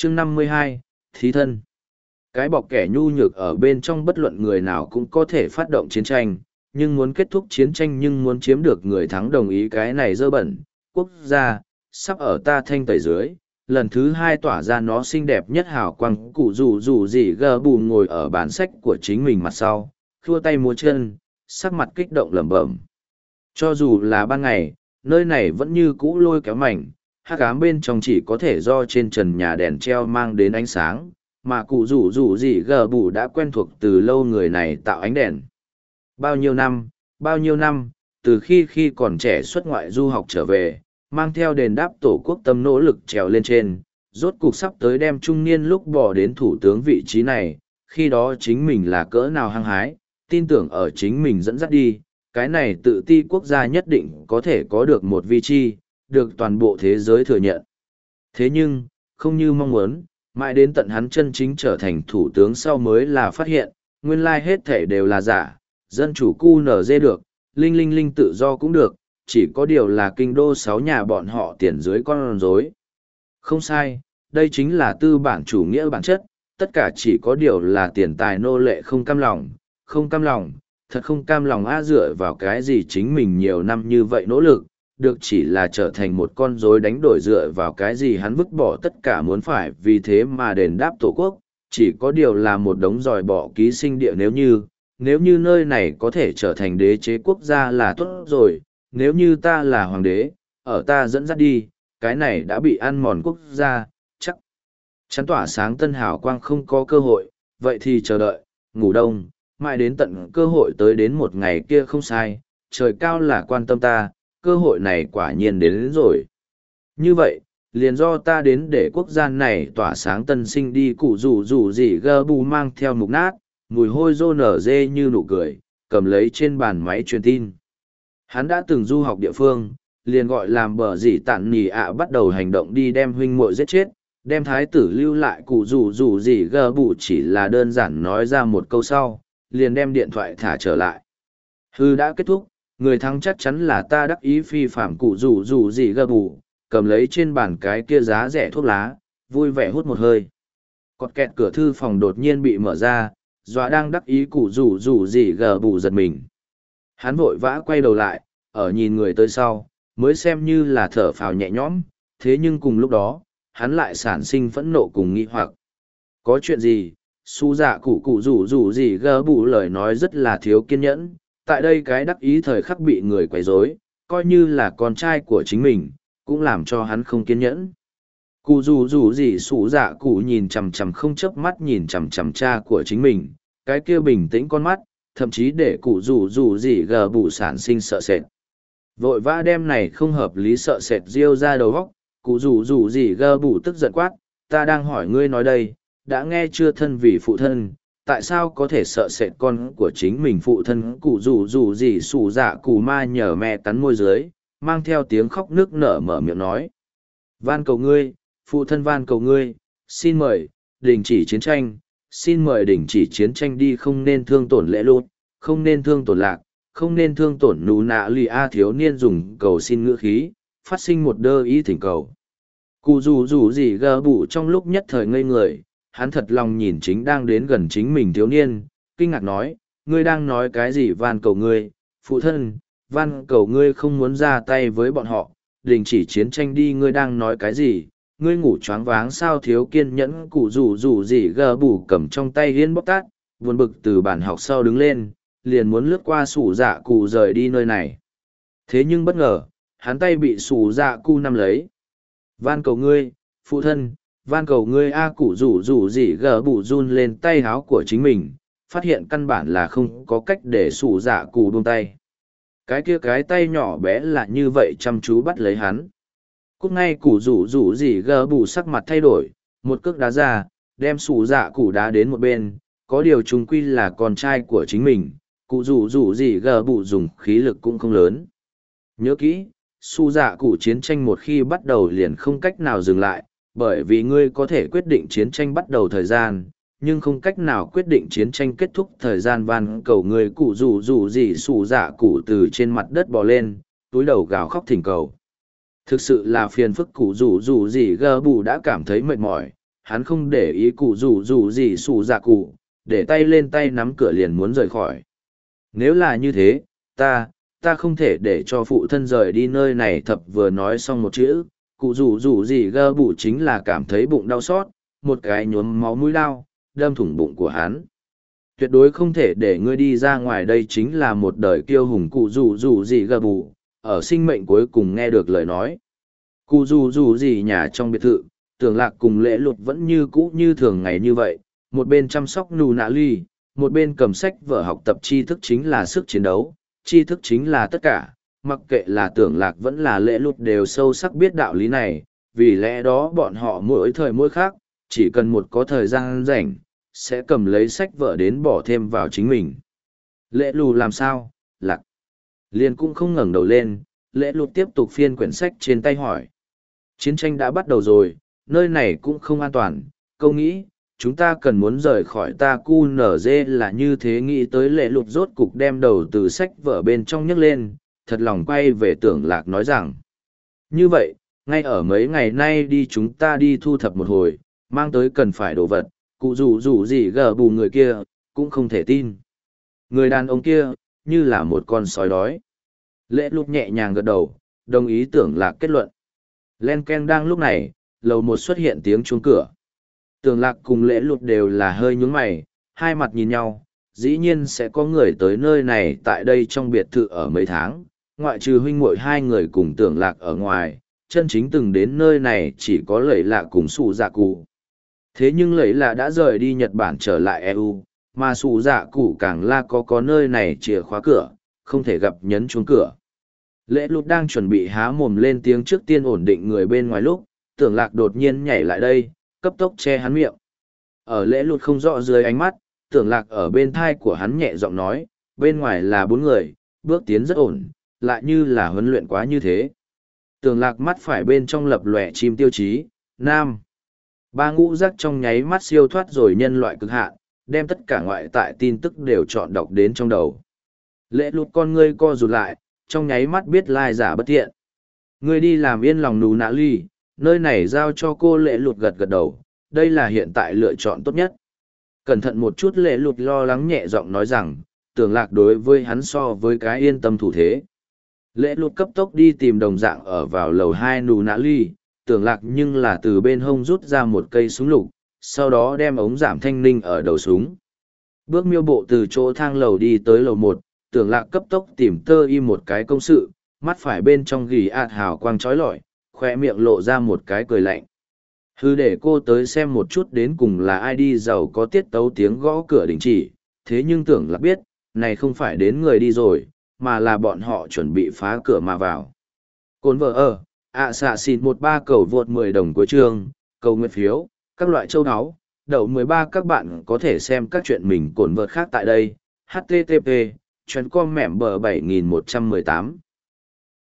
Chương 52, Thí thân. Cái bọc kẻ nhu nhược ở bên trong bất luận người nào cũng có thể phát động chiến tranh, nhưng muốn kết thúc chiến tranh nhưng muốn chiếm được người thắng đồng ý cái này dơ bẩn, quốc gia, sắp ở ta thanh tẩy dưới. Lần thứ hai tỏa ra nó xinh đẹp nhất hào quang cụ rủ gì gờ bù ngồi ở bản sách của chính mình mặt sau, khua tay múa chân, sắc mặt kích động lẩm bẩm. Cho dù là ban ngày, nơi này vẫn như cũ lôi kéo mảnh, hắc ám bên trong chỉ có thể do trên trần nhà đèn treo mang đến ánh sáng, mà cụ rủ gì gờ bù đã quen thuộc từ lâu người này tạo ánh đèn. Bao nhiêu năm, từ khi còn trẻ xuất ngoại du học trở về, mang theo đền đáp tổ quốc tâm nỗ lực trèo lên trên, rốt cục sắp tới đem trung niên lúc bỏ đến thủ tướng vị trí này, khi đó chính mình là cỡ nào hăng hái, tin tưởng ở chính mình dẫn dắt đi, cái này tự ti quốc gia nhất định có thể có được một vị trí, được toàn bộ thế giới thừa nhận. Thế nhưng, không như mong muốn, mãi đến tận hắn chân chính trở thành thủ tướng sau mới là phát hiện, nguyên lai hết thể đều là giả, dân chủ QNZ được, linh tự do cũng được, chỉ có điều là kinh đô 6 nhà bọn họ tiền dưới con rối. Không sai, đây chính là tư bản chủ nghĩa bản chất, tất cả chỉ có điều là tiền tài nô lệ không cam lòng, thật không cam lòng dựa vào cái gì chính mình nhiều năm như vậy nỗ lực, được chỉ là trở thành một con rối đánh đổi dựa vào cái gì hắn vứt bỏ tất cả muốn phải vì thế mà đền đáp tổ quốc, chỉ có điều là một đống dòi bỏ ký sinh địa nếu như nơi này có thể trở thành đế chế quốc gia là tốt rồi, nếu như ta là hoàng đế, ở ta dẫn dắt đi, cái này đã bị ăn mòn quốc gia, chắc chắn tỏa sáng tân hào quang không có cơ hội, vậy thì chờ đợi, ngủ đông, mãi đến tận cơ hội tới đến một ngày kia không sai, trời cao là quan tâm ta, cơ hội này quả nhiên đến rồi. Như vậy, liền do ta đến để quốc gia này tỏa sáng tân sinh đi cụ rủ gì gơ bù mang theo mục nát, mùi hôi rô nở dê như nụ cười, cầm lấy trên bàn máy truyền tin. Hắn đã từng du học địa phương, liền gọi làm bờ dỉ tản nỉ bắt đầu hành động đi đem huynh muội giết chết, đem thái tử lưu lại cụ rủ gì gơ bù chỉ là đơn giản nói ra một câu sau, liền đem điện thoại thả trở lại. Hư đã kết thúc, người thắng chắc chắn là ta đắc ý phi phạm cụ rủ gì gơ bù, cầm lấy trên bàn cái kia giá rẻ thuốc lá, vui vẻ hút một hơi. Cọt kẹt cửa thư phòng đột nhiên bị mở ra, dọa đang đắc ý cụ rủ gì gờ bù giật mình. Hắn vội vã quay đầu lại, ở nhìn người tới sau, mới xem như là thở phào nhẹ nhõm, thế nhưng cùng lúc đó, hắn lại sản sinh phẫn nộ cùng nghi hoặc. Có chuyện gì? Su dạ cụ rủ gì gờ bù lời nói rất là thiếu kiên nhẫn, tại đây cái đắc ý thời khắc bị người quấy rối, coi như là con trai của chính mình, cũng làm cho hắn không kiên nhẫn. Cụ rủ gì sủ dạ cụ nhìn chằm chằm không chớp mắt nhìn chằm chằm cha của chính mình, cái kia bình tĩnh con mắt, thậm chí để cụ rủ gì gờ bù sản sinh sợ sệt. Vội vã đem này không hợp lý sợ sệt riêu ra đầu góc, cụ rủ gì gờ bù tức giận quát, ta đang hỏi ngươi nói đây, đã nghe chưa thân vì phụ thân, tại sao có thể sợ sệt con của chính mình phụ thân cụ rủ gì sủ dạ cụ ma nhờ mẹ cắn môi dưới, mang theo tiếng khóc nức nở mở miệng nói. Van cầu ngươi, phụ thân van cầu ngươi, xin mời, đình chỉ chiến tranh, xin mời đình chỉ chiến tranh đi, không nên thương tổn lễ lụt, không nên thương tổn lạc, không nên thương tổn nụ nạ lì thiếu niên dùng cầu xin ngữ khí, phát sinh một đơ ý thỉnh cầu. Cụ rủ gì gờ bụ trong lúc nhất thời ngây người, hắn thật lòng nhìn chính đang đến gần chính mình thiếu niên, kinh ngạc nói, ngươi đang nói cái gì van cầu ngươi, phụ thân, van cầu ngươi không muốn ra tay với bọn họ, đình chỉ chiến tranh đi, ngươi đang nói cái gì, ngươi ngủ choáng váng sao? Thiếu kiên nhẫn cụ rủ gì gờ bù cầm trong tay hiên bóc tát, buồn bực từ bàn học sau đứng lên, liền muốn lướt qua sủ dạ cụ rời đi nơi này. Thế nhưng bất ngờ, hắn tay bị sủ dạ cụ nắm lấy. Van cầu ngươi, phụ thân, van cầu ngươi cụ rủ gì gờ bù run lên tay háo của chính mình, phát hiện căn bản là không có cách để sủ dạ cụ buông tay. Cái kia cái tay nhỏ bé là như vậy chăm chú bắt lấy hắn. Cúc ngay cụ rủ gì gờ bù sắc mặt thay đổi, một cước đá ra, đem sủ dạ cụ đá đến một bên, có điều chúng quy là con trai của chính mình, cụ rủ gì gờ bù dùng khí lực cũng không lớn. Nhớ kỹ, su dạ cụ chiến tranh một khi bắt đầu liền không cách nào dừng lại, bởi vì ngươi có thể quyết định chiến tranh bắt đầu thời gian, nhưng không cách nào quyết định chiến tranh kết thúc thời gian. Van cầu người cụ rủ gì su dạ cụ từ trên mặt đất bò lên, túi đầu gào khóc thỉnh cầu. Thực sự là phiền phức cụ rủ gì gờ bù đã cảm thấy mệt mỏi, hắn không để ý cụ rủ rủ gì xù dạ cụ, để tay lên tay nắm cửa liền muốn rời khỏi. Nếu là như thế, ta không thể để cho phụ thân rời đi nơi này. Thập vừa nói xong một chữ, cụ rủ rủ gì gơ bụ chính là cảm thấy bụng đau xót, một cái nhuốm máu mũi lao, đâm thủng bụng của hắn. Tuyệt đối không thể để ngươi đi ra ngoài, đây chính là một đời kiêu hùng cụ rủ rủ gì gơ bụ, ở sinh mệnh cuối cùng nghe được lời nói. Cụ rủ rủ gì nhà trong biệt thự, Tưởng Lạc cùng Lễ Lụt vẫn như cũ như thường ngày như vậy, một bên chăm sóc Nù Nạ Ly, một bên cầm sách vở học tập. Tri thức chính là sức chiến đấu, tri thức chính là tất cả. Mặc kệ là Tưởng Lạc vẫn là Lễ Lụt đều sâu sắc biết đạo lý này, vì lẽ đó bọn họ mỗi thời mỗi khác, chỉ cần một có thời gian rảnh, sẽ cầm lấy sách vở đến bỏ thêm vào chính mình. Lễ Lụt làm sao? Lạc liền cũng không ngẩng đầu lên. Lễ Lụt tiếp tục phiên quyển sách trên tay hỏi. Chiến tranh đã bắt đầu rồi, nơi này cũng không an toàn. Câu nghĩ, chúng ta cần muốn rời khỏi ta cu nở dê là như thế. Nghĩ tới Lễ Lụt rốt cục đem đầu từ sách vở bên trong nhấc lên, thật lòng quay về Tưởng Lạc nói rằng. Như vậy, ngay ở mấy ngày nay đi, chúng ta đi thu thập một hồi, mang tới cần phải đồ vật. Cụ rủ rủ gì gờ bù người kia, cũng không thể tin. Người đàn ông kia, như là một con sói đói. Lễ Lụt nhẹ nhàng gật đầu, đồng ý Tưởng Lạc kết luận. Len ken đang lúc này, lầu một xuất hiện tiếng chuông cửa. Tưởng Lạc cùng Lễ Lụt đều là hơi nhướng mày, hai mặt nhìn nhau. Dĩ nhiên sẽ có người tới nơi này tại đây trong biệt thự ở mấy tháng, ngoại trừ huynh muội hai người cùng Tưởng Lạc ở ngoài, chân chính từng đến nơi này chỉ có Lẩy Lạ cùng Sủ Dạ Cụ. Thế nhưng Lẩy Lạ đã rời đi Nhật Bản trở lại EU, mà Sủ Dạ Cụ càng là có nơi này chìa khóa cửa, không thể gặp nhấn chuông cửa. Lễ Lụt đang chuẩn bị há mồm lên tiếng trước tiên ổn định người bên ngoài lúc, Tưởng Lạc đột nhiên nhảy lại đây, cấp tốc che hắn miệng. Ở Lễ Lụt không rõ dưới ánh mắt, Tưởng Lạc ở bên thai của hắn nhẹ giọng nói, bên ngoài là 4 người, bước tiến rất ổn, lại như là huấn luyện quá như thế. Tưởng Lạc mắt phải bên trong lập lòe chim tiêu chí, nam. 3 ngũ giác trong nháy mắt siêu thoát rồi nhân loại cực hạn, đem tất cả ngoại tại tin tức đều chọn đọc đến trong đầu. Lễ Lụt con ngươi co rụt lại, trong nháy mắt biết lai giả bất thiện. Ngươi đi làm yên lòng Nù Nạ Ly, nơi này giao cho cô. Lễ Lụt gật gật đầu, đây là hiện tại lựa chọn tốt nhất. Cẩn thận một chút. Lễ Lụt lo lắng nhẹ giọng nói rằng, Tưởng Lạc đối với hắn so với cái yên tâm thủ thế. Lễ Lụt cấp tốc đi tìm đồng dạng ở vào lầu 2 Nù Nạ Ly, Tưởng Lạc nhưng là từ bên hông rút ra một cây súng lục, sau đó đem ống giảm thanh ninh ở đầu súng. Bước miêu bộ từ chỗ thang lầu đi tới lầu 1, Tưởng Lạc cấp tốc tìm tơ y một cái công sự, mắt phải bên trong gỉ ạt hào quang trói lọi, khoe miệng lộ ra một cái cười lạnh. Hư để cô tới xem một chút đến cùng là ai đi. Giàu có tiết tấu tiếng gõ cửa đình chỉ, thế nhưng Tưởng Lạc biết, này không phải đến người đi rồi, mà là bọn họ chuẩn bị phá cửa mà vào. Cồn vợ ở, xạ xịt 13 cầu vượt 10 đồng của chương, cầu nguyện phiếu, các loại châu áo, đậu 13. Các bạn có thể xem các chuyện mình cồn vợt khác tại đây. HTTP, chuyến com mẻm bờ 7118.